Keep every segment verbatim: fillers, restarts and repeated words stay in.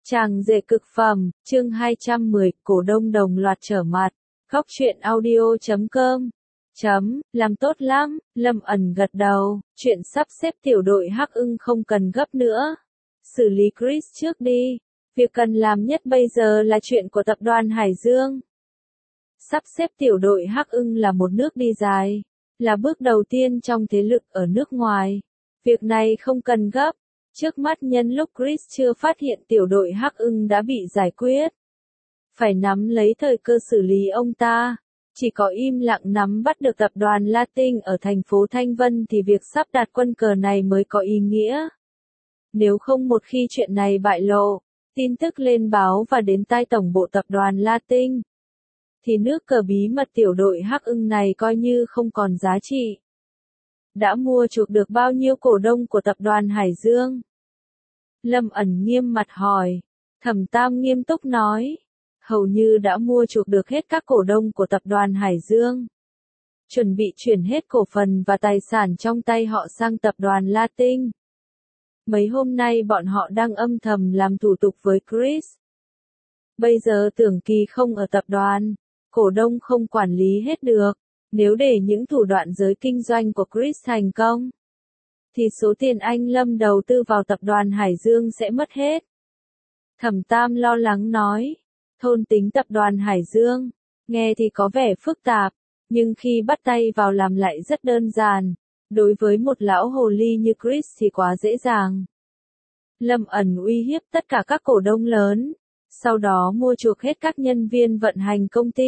Chàng rể cực phẩm, chương hai trăm mười, cổ đông đồng loạt trở mặt. Góc truyện audio chấm com. Chấm, làm tốt lắm, Lâm ẩn gật đầu, chuyện sắp xếp tiểu đội Hắc Ưng không cần gấp nữa. Xử lý Chris trước đi, việc cần làm nhất bây giờ là chuyện của tập đoàn Hải Dương. Sắp xếp tiểu đội Hắc Ưng là một nước đi dài, là bước đầu tiên trong thế lực ở nước ngoài. Việc này không cần gấp. Trước mắt nhân lúc Chris chưa phát hiện tiểu đội Hắc Ưng đã bị giải quyết. Phải nắm lấy thời cơ xử lý ông ta. Chỉ có im lặng nắm bắt được tập đoàn Latin ở thành phố Thanh Vân thì việc sắp đặt quân cờ này mới có ý nghĩa. Nếu không một khi chuyện này bại lộ, tin tức lên báo và đến tai tổng bộ tập đoàn Latin, thì nước cờ bí mật tiểu đội Hắc Ưng này coi như không còn giá trị. Đã mua chuộc được bao nhiêu cổ đông của tập đoàn Hải Dương? Lâm ẩn nghiêm mặt hỏi. Thẩm Tam nghiêm túc nói. Hầu như đã mua chuộc được hết các cổ đông của tập đoàn Hải Dương. Chuẩn bị chuyển hết cổ phần và tài sản trong tay họ sang tập đoàn Latin. Mấy hôm nay bọn họ đang âm thầm làm thủ tục với Chris. Bây giờ Tưởng Kỳ không ở tập đoàn, cổ đông không quản lý hết được. Nếu để những thủ đoạn giới kinh doanh của Chris thành công, thì số tiền anh Lâm đầu tư vào tập đoàn Hải Dương sẽ mất hết. Thẩm Tam lo lắng nói, thôn tính tập đoàn Hải Dương, nghe thì có vẻ phức tạp, nhưng khi bắt tay vào làm lại rất đơn giản. Đối với một lão hồ ly như Chris thì quá dễ dàng. Lâm ẩn uy hiếp tất cả các cổ đông lớn, sau đó mua chuộc hết các nhân viên vận hành công ty.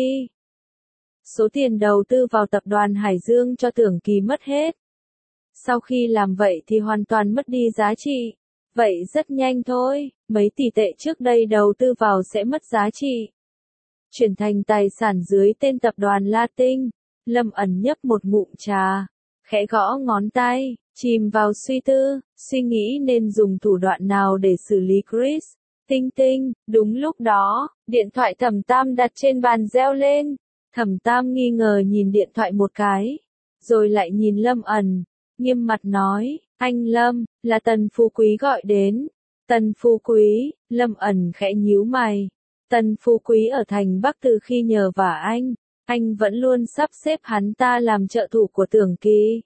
Số tiền đầu tư vào tập đoàn Hải Dương cho Tưởng Kỳ mất hết. Sau khi làm vậy thì hoàn toàn mất đi giá trị. Vậy rất nhanh thôi, mấy tỷ tệ trước đây đầu tư vào sẽ mất giá trị. Chuyển thành tài sản dưới tên tập đoàn Latin. Lâm ẩn nhấp một ngụm trà, khẽ gõ ngón tay, chìm vào suy tư, suy nghĩ nên dùng thủ đoạn nào để xử lý Chris. Tinh tinh, đúng lúc đó, điện thoại Thẩm Tam đặt trên bàn reo lên. Thẩm Tam nghi ngờ nhìn điện thoại một cái, rồi lại nhìn Lâm ẩn, nghiêm mặt nói, anh Lâm, là Tần Phú Quý gọi đến. Tần Phú Quý, Lâm ẩn khẽ nhíu mày. Tần Phú Quý ở thành Bắc từ khi nhờ vả anh, anh vẫn luôn sắp xếp hắn ta làm trợ thủ của Tưởng Kỳ.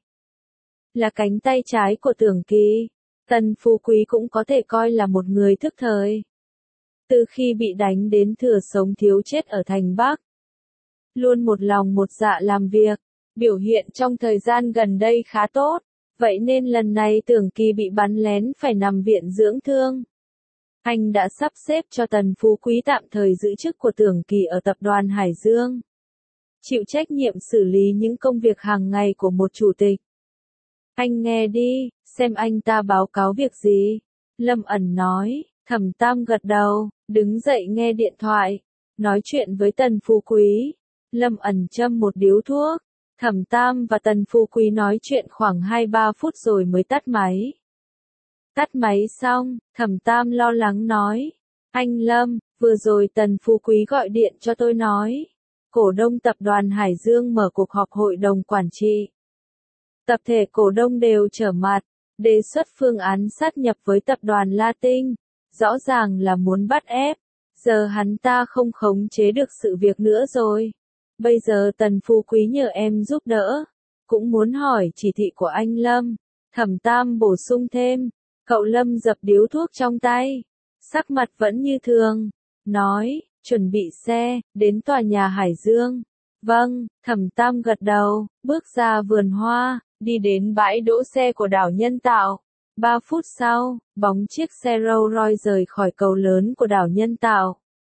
Là cánh tay trái của Tưởng Kỳ, Tần Phú Quý cũng có thể coi là một người thức thời. Từ khi bị đánh đến thừa sống thiếu chết ở thành Bắc, luôn một lòng một dạ làm việc, biểu hiện trong thời gian gần đây khá tốt, vậy nên lần này Tưởng Kỳ bị bắn lén phải nằm viện dưỡng thương. Anh đã sắp xếp cho Tần Phú Quý tạm thời giữ chức của Tưởng Kỳ ở tập đoàn Hải Dương, chịu trách nhiệm xử lý những công việc hàng ngày của một chủ tịch. Anh nghe đi, xem anh ta báo cáo việc gì. Lâm ẩn nói. Thẩm Tam gật đầu, đứng dậy nghe điện thoại, nói chuyện với Tần Phú Quý. Lâm ẩn châm một điếu thuốc. Thẩm Tam và Tần Phú Quý nói chuyện khoảng hai ba phút rồi mới tắt máy. Tắt máy xong, Thẩm Tam lo lắng nói. Anh Lâm, vừa rồi Tần Phú Quý gọi điện cho tôi nói. Cổ đông tập đoàn Hải Dương mở cuộc họp hội đồng quản trị. Tập thể cổ đông đều trở mặt, đề xuất phương án sát nhập với tập đoàn Latin. Rõ ràng là muốn bắt ép. Giờ hắn ta không khống chế được sự việc nữa rồi. Bây giờ Tần Phú Quý nhờ em giúp đỡ. Cũng muốn hỏi chỉ thị của anh Lâm. Thẩm Tam bổ sung thêm. Cậu Lâm dập điếu thuốc trong tay. Sắc mặt vẫn như thường. Nói, chuẩn bị xe, đến tòa nhà Hải Dương. Vâng, Thẩm Tam gật đầu, bước ra vườn hoa, đi đến bãi đỗ xe của đảo Nhân Tạo. Ba phút sau, bóng chiếc xe Rolls Royce rời khỏi cầu lớn của đảo Nhân Tạo.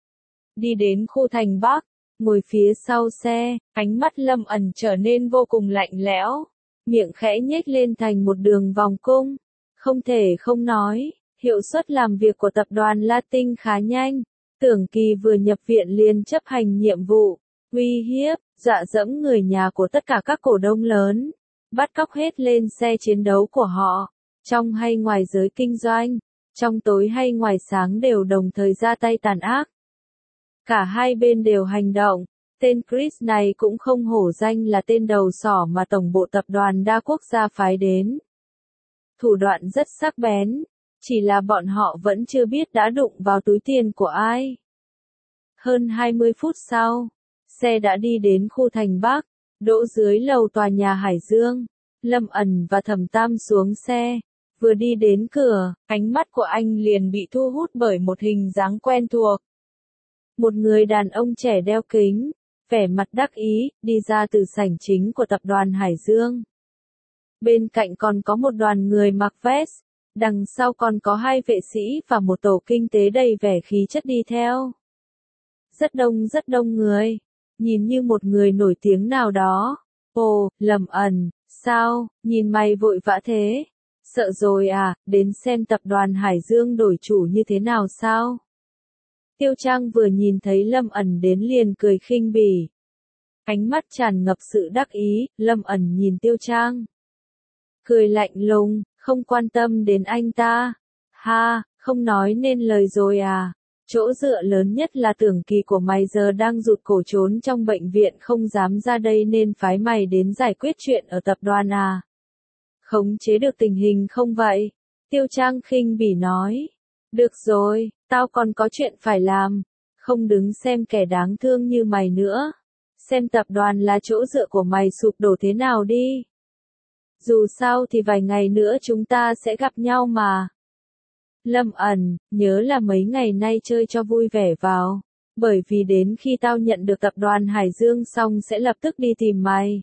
Đi đến khu thành Bắc, ngồi phía sau xe, ánh mắt Lâm ẩn trở nên vô cùng lạnh lẽo. Miệng khẽ nhếch lên thành một đường vòng cung. Không thể không nói, hiệu suất làm việc của tập đoàn Latin khá nhanh. Tưởng Kỳ vừa nhập viện liền chấp hành nhiệm vụ, uy hiếp, dọa dẫm người nhà của tất cả các cổ đông lớn. Bắt cóc hết lên xe chiến đấu của họ. Trong hay ngoài giới kinh doanh, trong tối hay ngoài sáng đều đồng thời ra tay tàn ác. Cả hai bên đều hành động, tên Chris này cũng không hổ danh là tên đầu sỏ mà tổng bộ tập đoàn đa quốc gia phái đến. Thủ đoạn rất sắc bén, Chỉ là bọn họ vẫn chưa biết đã đụng vào túi tiền của ai. Hơn hai mươi phút sau, xe đã đi đến khu thành Bắc, đỗ dưới lầu tòa nhà Hải Dương. Lâm ẩn và Thẩm Tam xuống xe, vừa đi đến cửa, ánh mắt của anh liền bị thu hút bởi một hình dáng quen thuộc. Một người đàn ông trẻ đeo kính, vẻ mặt đắc ý, đi ra từ sảnh chính của tập đoàn Hải Dương. Bên cạnh còn có một đoàn người mặc vest, đằng sau còn có hai vệ sĩ và một tổ kinh tế đầy vẻ khí chất đi theo. Rất đông rất đông người, nhìn như một người nổi tiếng nào đó. Ồ, Lâm ẩn, sao, nhìn mày vội vã thế? Sợ rồi à, đến xem tập đoàn Hải Dương đổi chủ như thế nào sao? Tiêu Trang vừa nhìn thấy Lâm ẩn đến liền cười khinh bỉ. Ánh mắt tràn ngập sự đắc ý, Lâm ẩn nhìn Tiêu Trang. Cười lạnh lùng, không quan tâm đến anh ta. Ha, không nói nên lời rồi à? Chỗ dựa lớn nhất là tưởng kỳ của mày giờ đang rụt cổ trốn trong bệnh viện không dám ra đây nên phái mày đến giải quyết chuyện ở tập đoàn à? Khống chế được tình hình không vậy? Tiêu Trang khinh bỉ nói. Được rồi, tao còn có chuyện phải làm. Không đứng xem kẻ đáng thương như mày nữa. Xem tập đoàn là chỗ dựa của mày sụp đổ thế nào đi. Dù sao thì vài ngày nữa chúng ta sẽ gặp nhau mà. Lâm ẩn, nhớ là mấy ngày nay chơi cho vui vẻ vào. Bởi vì đến khi tao nhận được tập đoàn Hải Dương xong sẽ lập tức đi tìm mày.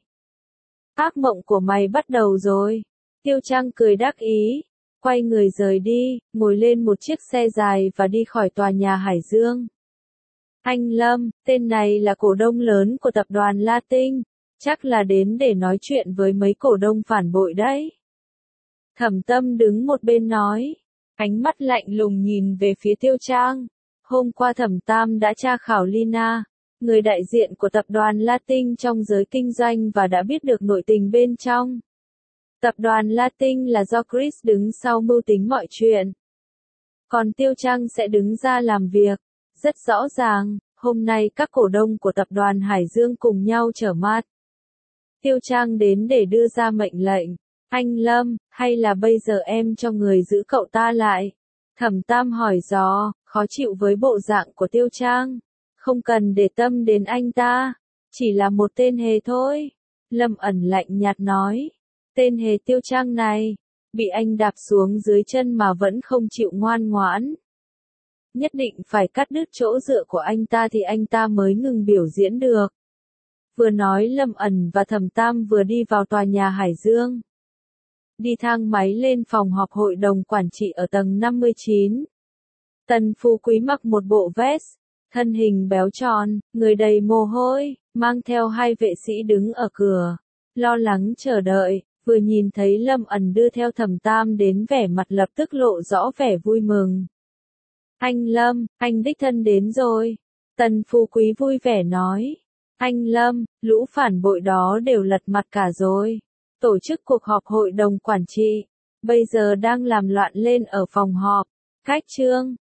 Ác mộng của mày bắt đầu rồi. Tiêu Trang cười đắc ý. Quay người rời đi, ngồi lên một chiếc xe dài và đi khỏi tòa nhà Hải Dương. Anh Lâm, tên này là cổ đông lớn của tập đoàn Latin. Chắc là đến để nói chuyện với mấy cổ đông phản bội đấy. Thẩm Tâm đứng một bên nói. Ánh mắt lạnh lùng nhìn về phía Tiêu Trang. Hôm qua Thẩm Tam đã tra khảo Lina, người đại diện của tập đoàn Latin trong giới kinh doanh và đã biết được nội tình bên trong. Tập đoàn Latin là do Chris đứng sau mưu tính mọi chuyện. Còn Tiêu Trang sẽ đứng ra làm việc. Rất rõ ràng, hôm nay các cổ đông của tập đoàn Hải Dương cùng nhau trở mặt. Tiêu Trang đến để đưa ra mệnh lệnh. Anh Lâm, hay là bây giờ em cho người giữ cậu ta lại? Thẩm Tam hỏi dò, khó chịu với bộ dạng của Tiêu Trang. Không cần để tâm đến anh ta. Chỉ là một tên hề thôi. Lâm ẩn lạnh nhạt nói. Tên hề Tiêu Trang này, bị anh đạp xuống dưới chân mà vẫn không chịu ngoan ngoãn. Nhất định phải cắt đứt chỗ dựa của anh ta thì anh ta mới ngừng biểu diễn được. Vừa nói Lâm ẩn và Thẩm Tam vừa đi vào tòa nhà Hải Dương. Đi thang máy lên phòng họp hội đồng quản trị ở tầng năm mươi chín. Tần Phú Quý mặc một bộ vest, thân hình béo tròn, người đầy mồ hôi, mang theo hai vệ sĩ đứng ở cửa, lo lắng chờ đợi, vừa nhìn thấy Lâm ẩn đưa theo Thẩm Tam đến vẻ mặt lập tức lộ rõ vẻ vui mừng. Anh Lâm, anh đích thân đến rồi. Tần Phú Quý vui vẻ nói. Anh Lâm, lũ phản bội đó đều lật mặt cả rồi. Tổ chức cuộc họp hội đồng quản trị. Bây giờ đang làm loạn lên ở phòng họp. Cách trương,